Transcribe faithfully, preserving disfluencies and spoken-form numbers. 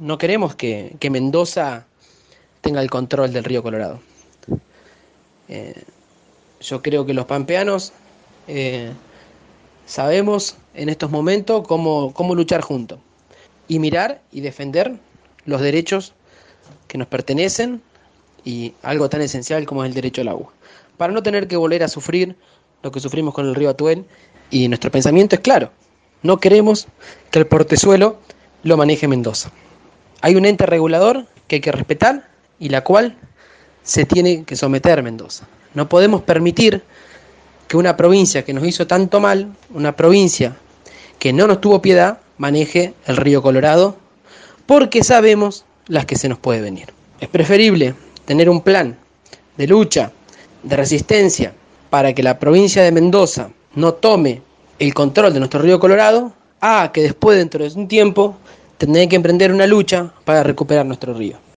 no queremos que, que Mendoza tenga el control del río Colorado. Eh, yo creo que los pampeanos eh, sabemos en estos momentos cómo, cómo luchar juntos y mirar y defender los derechos que nos pertenecen y algo tan esencial como es el derecho al agua, para no tener que volver a sufrir lo que sufrimos con el río Atuel. Y nuestro pensamiento es claro: no queremos que el portezuelo lo maneje Mendoza. Hay un ente regulador que hay que respetar y la cual se tiene que someter Mendoza. No podemos permitir que una provincia que nos hizo tanto mal, una provincia que no nos tuvo piedad, maneje el río Colorado, porque sabemos las que se nos puede venir. Es preferible tener un plan de lucha, de resistencia, para que la provincia de Mendoza no tome el control de nuestro río Colorado, a que después, dentro de un tiempo, tener que emprender una lucha para recuperar nuestro río.